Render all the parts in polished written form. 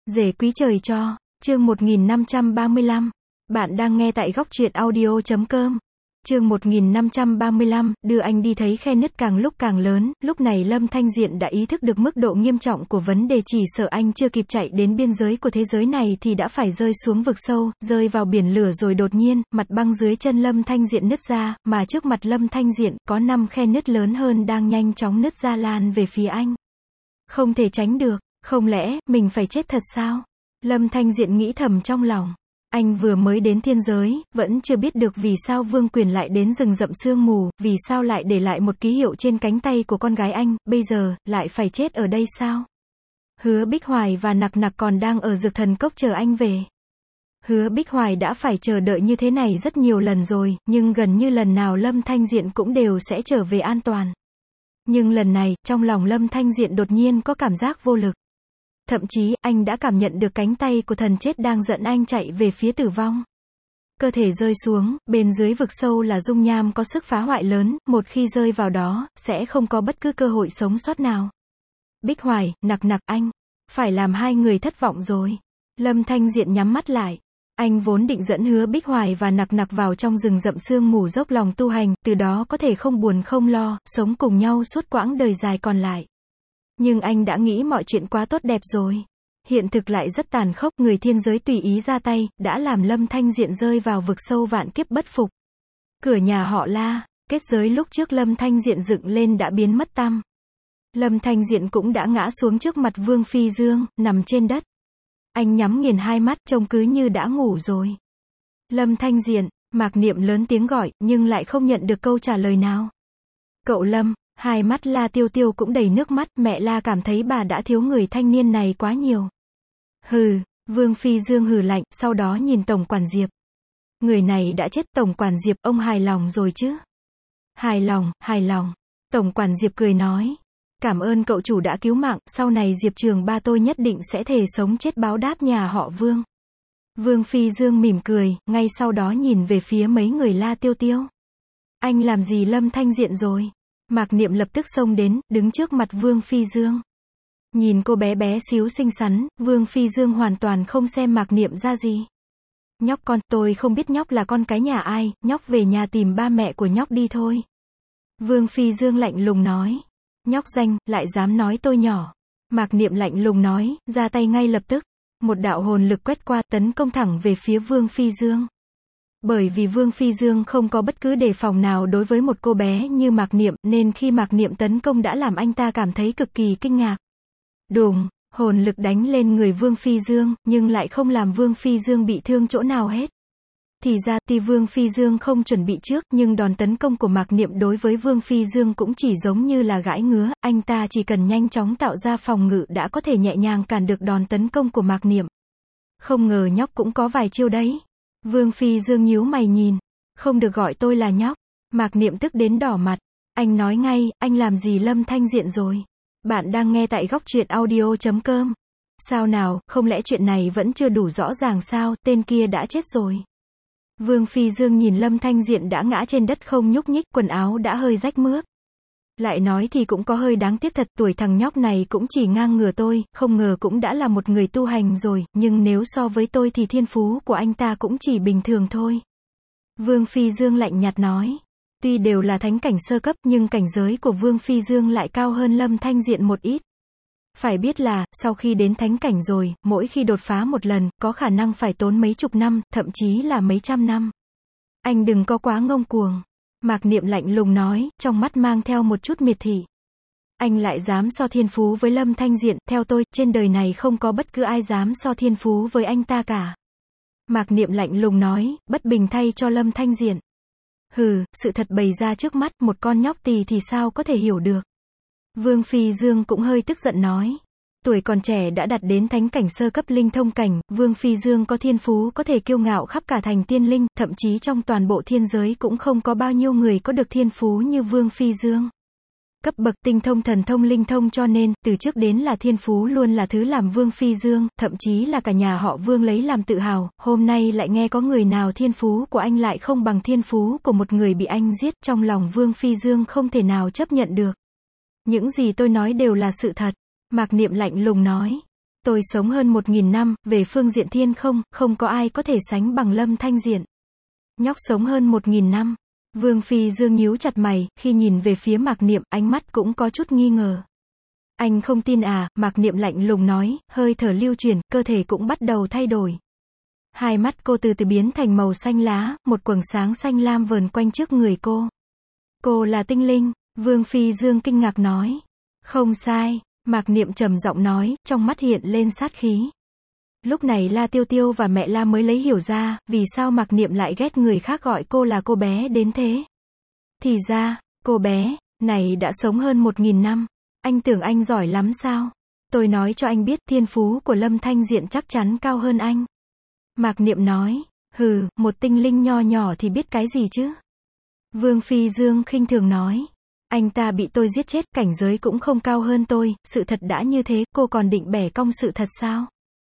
Rể quý trời cho, chương 1535. Bạn đang nghe tại góc truyện audio.com. Chương 1535, đưa anh đi thấy khe nứt càng lúc càng lớn, lúc này Lâm Thanh Diện đã ý thức được mức độ nghiêm trọng của vấn đề, chỉ sợ anh chưa kịp chạy đến biên giới của thế giới này thì đã phải rơi xuống vực sâu, rơi vào biển lửa rồi đột nhiên, mặt băng dưới chân Lâm Thanh Diện nứt ra, mà trước mặt Lâm Thanh Diện, có 5 khe nứt lớn hơn đang nhanh chóng nứt ra lan về phía anh. Không thể tránh được, không lẽ, mình phải chết thật sao? Lâm Thanh Diện nghĩ thầm trong lòng. Anh vừa mới đến thiên giới, vẫn chưa biết được vì sao Vương Quyền lại đến rừng rậm sương mù, vì sao lại để lại một ký hiệu trên cánh tay của con gái anh, bây giờ, lại phải chết ở đây sao? Hứa Bích Hoài và Nặc Nặc còn đang ở Dược Thần Cốc chờ anh về. Hứa Bích Hoài đã phải chờ đợi như thế này rất nhiều lần rồi, nhưng gần như lần nào Lâm Thanh Diện cũng đều sẽ trở về an toàn. Nhưng lần này, trong lòng Lâm Thanh Diện đột nhiên có cảm giác vô lực. Thậm chí, anh đã cảm nhận được cánh tay của thần chết đang dẫn anh chạy về phía tử vong. Cơ thể rơi xuống, bên dưới vực sâu là dung nham có sức phá hoại lớn, một khi rơi vào đó, sẽ không có bất cứ cơ hội sống sót nào. Bích Hoài, Nặc Nặc, anh, phải làm hai người thất vọng rồi. Lâm Thanh Diện nhắm mắt lại. Anh vốn định dẫn Hứa Bích Hoài và Nặc Nặc vào trong rừng rậm sương mù dốc lòng tu hành, từ đó có thể không buồn không lo, sống cùng nhau suốt quãng đời dài còn lại. Nhưng anh đã nghĩ mọi chuyện quá tốt đẹp rồi. Hiện thực lại rất tàn khốc, người thiên giới tùy ý ra tay, đã làm Lâm Thanh Diện rơi vào vực sâu vạn kiếp bất phục. Cửa nhà họ La, kết giới lúc trước Lâm Thanh Diện dựng lên đã biến mất tăm. Lâm Thanh Diện cũng đã ngã xuống trước mặt Vương Phi Dương, nằm trên đất. Anh nhắm nghiền hai mắt, trông cứ như đã ngủ rồi. Lâm Thanh Diện, Mạc Niệm lớn tiếng gọi, nhưng lại không nhận được câu trả lời nào. Cậu Lâm. Hai mắt La Tiêu Tiêu cũng đầy nước mắt, mẹ La cảm thấy bà đã thiếu người thanh niên này quá nhiều. Hừ, Vương Phi Dương hừ lạnh, sau đó nhìn Tổng quản Diệp. Người này đã chết, Tổng quản Diệp, ông hài lòng rồi chứ? Hài lòng, hài lòng. Tổng quản Diệp cười nói. Cảm ơn cậu chủ đã cứu mạng, sau này Diệp Trường Ba tôi nhất định sẽ thề sống chết báo đáp nhà họ Vương. Vương Phi Dương mỉm cười, ngay sau đó nhìn về phía mấy người La Tiêu Tiêu. Anh làm gì Lâm Thanh Diện rồi? Mạc Niệm lập tức xông đến, đứng trước mặt Vương Phi Dương. Nhìn cô bé bé xíu xinh xắn, Vương Phi Dương hoàn toàn không xem Mạc Niệm ra gì. Nhóc con, tôi không biết nhóc là con cái nhà ai, nhóc về nhà tìm ba mẹ của nhóc đi thôi. Vương Phi Dương lạnh lùng nói. Nhóc danh, lại dám nói tôi nhỏ. Mạc Niệm lạnh lùng nói, ra tay ngay lập tức. Một đạo hồn lực quét qua, tấn công thẳng về phía Vương Phi Dương. Bởi vì Vương Phi Dương không có bất cứ đề phòng nào đối với một cô bé như Mạc Niệm, nên khi Mạc Niệm tấn công đã làm anh ta cảm thấy cực kỳ kinh ngạc. Đùng, hồn lực đánh lên người Vương Phi Dương, nhưng lại không làm Vương Phi Dương bị thương chỗ nào hết. Thì ra, tuy Vương Phi Dương không chuẩn bị trước, nhưng đòn tấn công của Mạc Niệm đối với Vương Phi Dương cũng chỉ giống như là gãi ngứa, anh ta chỉ cần nhanh chóng tạo ra phòng ngự đã có thể nhẹ nhàng cản được đòn tấn công của Mạc Niệm. Không ngờ nhóc cũng có vài chiêu đấy. Vương Phi Dương nhíu mày nhìn. Không được gọi tôi là nhóc. Mạc Niệm tức đến đỏ mặt. Anh nói ngay, anh làm gì Lâm Thanh Diện rồi? Bạn đang nghe tại góc truyện audio.com. Sao nào, không lẽ chuyện này vẫn chưa đủ rõ ràng sao, tên kia đã chết rồi. Vương Phi Dương nhìn Lâm Thanh Diện đã ngã trên đất không nhúc nhích, quần áo đã hơi rách mướp. Lại nói thì cũng có hơi đáng tiếc thật, tuổi thằng nhóc này cũng chỉ ngang ngửa tôi, không ngờ cũng đã là một người tu hành rồi, nhưng nếu so với tôi thì thiên phú của anh ta cũng chỉ bình thường thôi. Vương Phi Dương lạnh nhạt nói. Tuy đều là thánh cảnh sơ cấp nhưng cảnh giới của Vương Phi Dương lại cao hơn Lâm Thanh Diện một ít. Phải biết là, sau khi đến thánh cảnh rồi, mỗi khi đột phá một lần, có khả năng phải tốn mấy chục năm, thậm chí là mấy trăm năm. Anh đừng có quá ngông cuồng. Mạc Niệm lạnh lùng nói, trong mắt mang theo một chút miệt thị. Anh lại dám so thiên phú với Lâm Thanh Diện, theo tôi, trên đời này không có bất cứ ai dám so thiên phú với anh ta cả. Mạc Niệm lạnh lùng nói, bất bình thay cho Lâm Thanh Diện. Hừ, sự thật bày ra trước mắt, một con nhóc tỳ thì sao có thể hiểu được. Vương Phi Dương cũng hơi tức giận nói. Tuổi còn trẻ đã đạt đến thánh cảnh sơ cấp linh thông cảnh, Vương Phi Dương có thiên phú có thể kiêu ngạo khắp cả thành tiên linh, thậm chí trong toàn bộ thiên giới cũng không có bao nhiêu người có được thiên phú như Vương Phi Dương. Cấp bậc tinh thông thần thông linh thông, cho nên, từ trước đến là thiên phú luôn là thứ làm Vương Phi Dương, thậm chí là cả nhà họ Vương lấy làm tự hào, hôm nay lại nghe có người nào thiên phú của anh lại không bằng thiên phú của một người bị anh giết, trong lòng Vương Phi Dương không thể nào chấp nhận được. Những gì tôi nói đều là sự thật. Mạc Niệm lạnh lùng nói. Tôi sống hơn 1.000 năm, về phương diện thiên không có ai có thể sánh bằng Lâm Thanh Diện. Nhóc sống hơn 1.000 năm. Vương Phi Dương nhíu chặt mày, khi nhìn về phía Mạc Niệm, ánh mắt cũng có chút nghi ngờ. Anh không tin à? Mạc Niệm lạnh lùng nói, hơi thở lưu chuyển, cơ thể cũng bắt đầu thay đổi. Hai mắt cô từ từ biến thành màu xanh lá, một quầng sáng xanh lam vờn quanh trước người cô. Cô là tinh linh, Vương Phi Dương kinh ngạc nói. Không sai, Mạc Niệm trầm giọng nói, trong mắt hiện lên sát khí. Lúc này La Tiêu Tiêu và mẹ La mới lấy hiểu ra, vì sao Mạc Niệm lại ghét người khác gọi cô là cô bé đến thế. Thì ra, cô bé này đã sống hơn 1.000 năm. Anh tưởng anh giỏi lắm sao? Tôi nói cho anh biết, thiên phú của Lâm Thanh Diện chắc chắn cao hơn anh. Mạc Niệm nói, hừ, một tinh linh nho nhỏ thì biết cái gì chứ? Vương Phi Dương khinh thường nói, anh ta bị tôi giết chết, cảnh giới cũng không cao hơn tôi, sự thật đã như thế, cô còn định bẻ cong sự thật sao?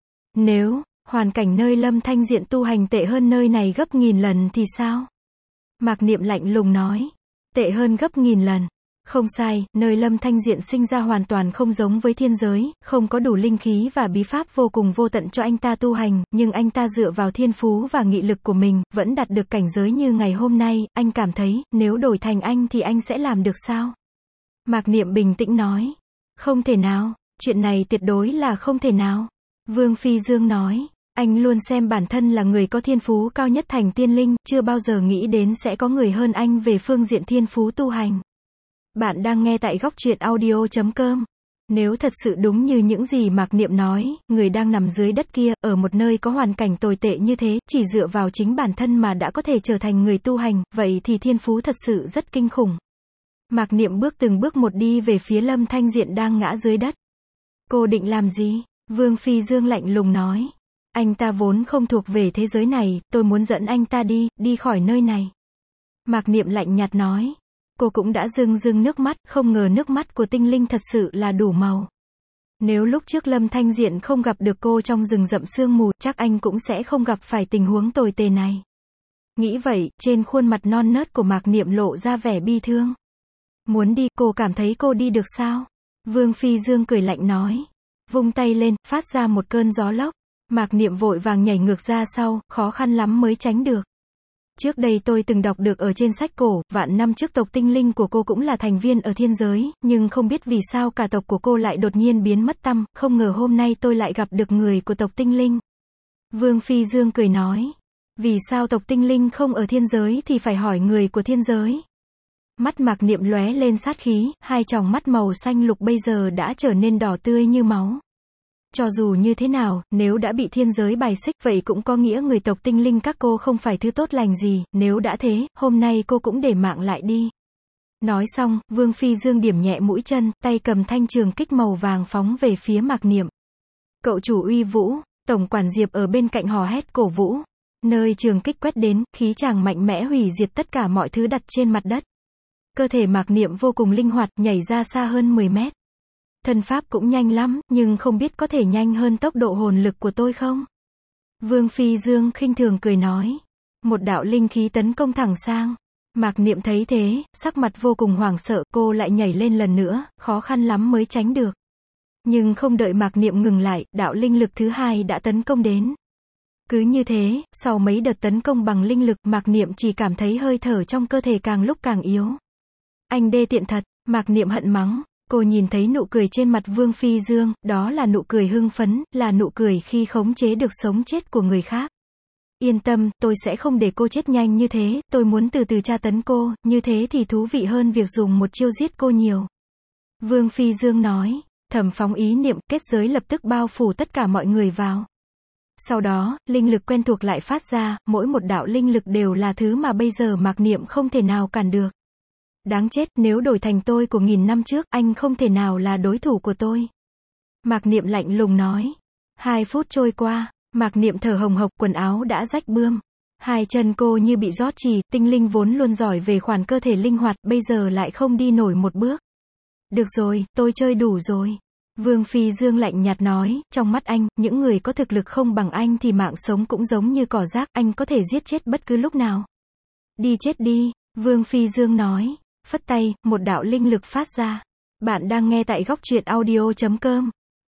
Nếu hoàn cảnh nơi Lâm Thanh Diện tu hành tệ hơn nơi này gấp nghìn lần thì sao? Mạc Niệm lạnh lùng nói, tệ hơn gấp nghìn lần. Không sai, nơi Lâm Thanh Diện sinh ra hoàn toàn không giống với thiên giới, không có đủ linh khí và bí pháp vô cùng vô tận cho anh ta tu hành, nhưng anh ta dựa vào thiên phú và nghị lực của mình, vẫn đạt được cảnh giới như ngày hôm nay, anh cảm thấy, nếu đổi thành anh thì anh sẽ làm được sao? Mạc Niệm bình tĩnh nói, không thể nào, chuyện này tuyệt đối là không thể nào. Vương Phi Dương nói, anh luôn xem bản thân là người có thiên phú cao nhất thành tiên linh, chưa bao giờ nghĩ đến sẽ có người hơn anh về phương diện thiên phú tu hành. Bạn đang nghe tại góc truyện audio.com. Nếu thật sự đúng như những gì Mạc Niệm nói, người đang nằm dưới đất kia, ở một nơi có hoàn cảnh tồi tệ như thế, chỉ dựa vào chính bản thân mà đã có thể trở thành người tu hành, vậy thì thiên phú thật sự rất kinh khủng. Mạc Niệm bước từng bước một đi về phía Lâm Thanh Diện đang ngã dưới đất. Cô định làm gì? Vương Phi Dương lạnh lùng nói. Anh ta vốn không thuộc về thế giới này, tôi muốn dẫn anh ta đi khỏi nơi này. Mạc Niệm lạnh nhạt nói. Cô cũng đã rưng nước mắt, không ngờ nước mắt của tinh linh thật sự là đủ màu. Nếu lúc trước Lâm Thanh Diện không gặp được cô trong rừng rậm sương mù, chắc anh cũng sẽ không gặp phải tình huống tồi tệ này. Nghĩ vậy, trên khuôn mặt non nớt của Mạc Niệm lộ ra vẻ bi thương. Muốn đi, cô cảm thấy cô đi được sao? Vương Phi Dương cười lạnh nói. Vung tay lên, phát ra một cơn gió lốc. Mạc Niệm vội vàng nhảy ngược ra sau, khó khăn lắm mới tránh được. Trước đây tôi từng đọc được ở trên sách cổ, vạn năm trước tộc tinh linh của cô cũng là thành viên ở thiên giới, nhưng không biết vì sao cả tộc của cô lại đột nhiên biến mất tăm, không ngờ hôm nay tôi lại gặp được người của tộc tinh linh. Vương Phi Dương cười nói, vì sao tộc tinh linh không ở thiên giới thì phải hỏi người của thiên giới. Mắt Mạc Niệm lóe lên sát khí, hai tròng mắt màu xanh lục bây giờ đã trở nên đỏ tươi như máu. Cho dù như thế nào, nếu đã bị thiên giới bài xích, vậy cũng có nghĩa người tộc tinh linh các cô không phải thứ tốt lành gì, nếu đã thế, hôm nay cô cũng để mạng lại đi. Nói xong, Vương Phi Dương điểm nhẹ mũi chân, tay cầm thanh trường kích màu vàng phóng về phía Mạc Niệm. Cậu chủ uy vũ, Tổng quản Diệp ở bên cạnh hò hét cổ vũ. Nơi trường kích quét đến, khí tràng mạnh mẽ hủy diệt tất cả mọi thứ đặt trên mặt đất. Cơ thể Mạc Niệm vô cùng linh hoạt, nhảy ra xa hơn 10 mét. Thân pháp cũng nhanh lắm, nhưng không biết có thể nhanh hơn tốc độ hồn lực của tôi không? Vương Phi Dương khinh thường cười nói. Một đạo linh khí tấn công thẳng sang. Mạc Niệm thấy thế, sắc mặt vô cùng hoảng sợ, cô lại nhảy lên lần nữa, khó khăn lắm mới tránh được. Nhưng không đợi Mạc Niệm ngừng lại, đạo linh lực thứ hai đã tấn công đến. Cứ như thế, sau mấy đợt tấn công bằng linh lực, Mạc Niệm chỉ cảm thấy hơi thở trong cơ thể càng lúc càng yếu. Anh đê tiện thật, Mạc Niệm hận mắng. Cô nhìn thấy nụ cười trên mặt Vương Phi Dương, đó là nụ cười hưng phấn, là nụ cười khi khống chế được sống chết của người khác. Yên tâm, tôi sẽ không để cô chết nhanh như thế, tôi muốn từ từ tra tấn cô, như thế thì thú vị hơn việc dùng một chiêu giết cô nhiều. Vương Phi Dương nói, thầm phóng ý niệm, kết giới lập tức bao phủ tất cả mọi người vào. Sau đó, linh lực quen thuộc lại phát ra, mỗi một đạo linh lực đều là thứ mà bây giờ Mạc Niệm không thể nào cản được. Đáng chết, nếu đổi thành tôi của 1000 năm trước, anh không thể nào là đối thủ của tôi. Mạc Niệm lạnh lùng nói. 2 phút trôi qua, Mạc Niệm thở hồng hộc, quần áo đã rách bươm. Hai chân cô như bị rót chì, tinh linh vốn luôn giỏi về khoản cơ thể linh hoạt, bây giờ lại không đi nổi một bước. Được rồi, tôi chơi đủ rồi. Vương Phi Dương lạnh nhạt nói, trong mắt anh, những người có thực lực không bằng anh thì mạng sống cũng giống như cỏ rác, anh có thể giết chết bất cứ lúc nào. Đi chết đi, Vương Phi Dương nói. Phất tay, một đạo linh lực phát ra. Bạn đang nghe tại góc truyện audio.com.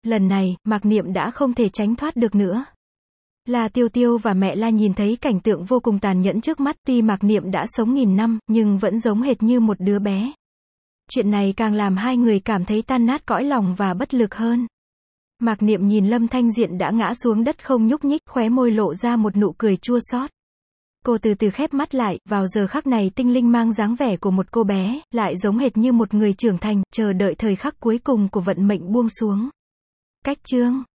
Lần này, Mạc Niệm đã không thể tránh thoát được nữa. La Tiêu Tiêu và mẹ La nhìn thấy cảnh tượng vô cùng tàn nhẫn trước mắt, tuy Mạc Niệm đã sống 1000 năm, nhưng vẫn giống hệt như một đứa bé. Chuyện này càng làm hai người cảm thấy tan nát cõi lòng và bất lực hơn. Mạc Niệm nhìn Lâm Thanh Diện đã ngã xuống đất không nhúc nhích, khóe môi lộ ra một nụ cười chua xót. Cô từ từ khép mắt lại, vào giờ khắc này Tinh Linh mang dáng vẻ của một cô bé, lại giống hệt như một người trưởng thành, chờ đợi thời khắc cuối cùng của vận mệnh buông xuống. Cách chương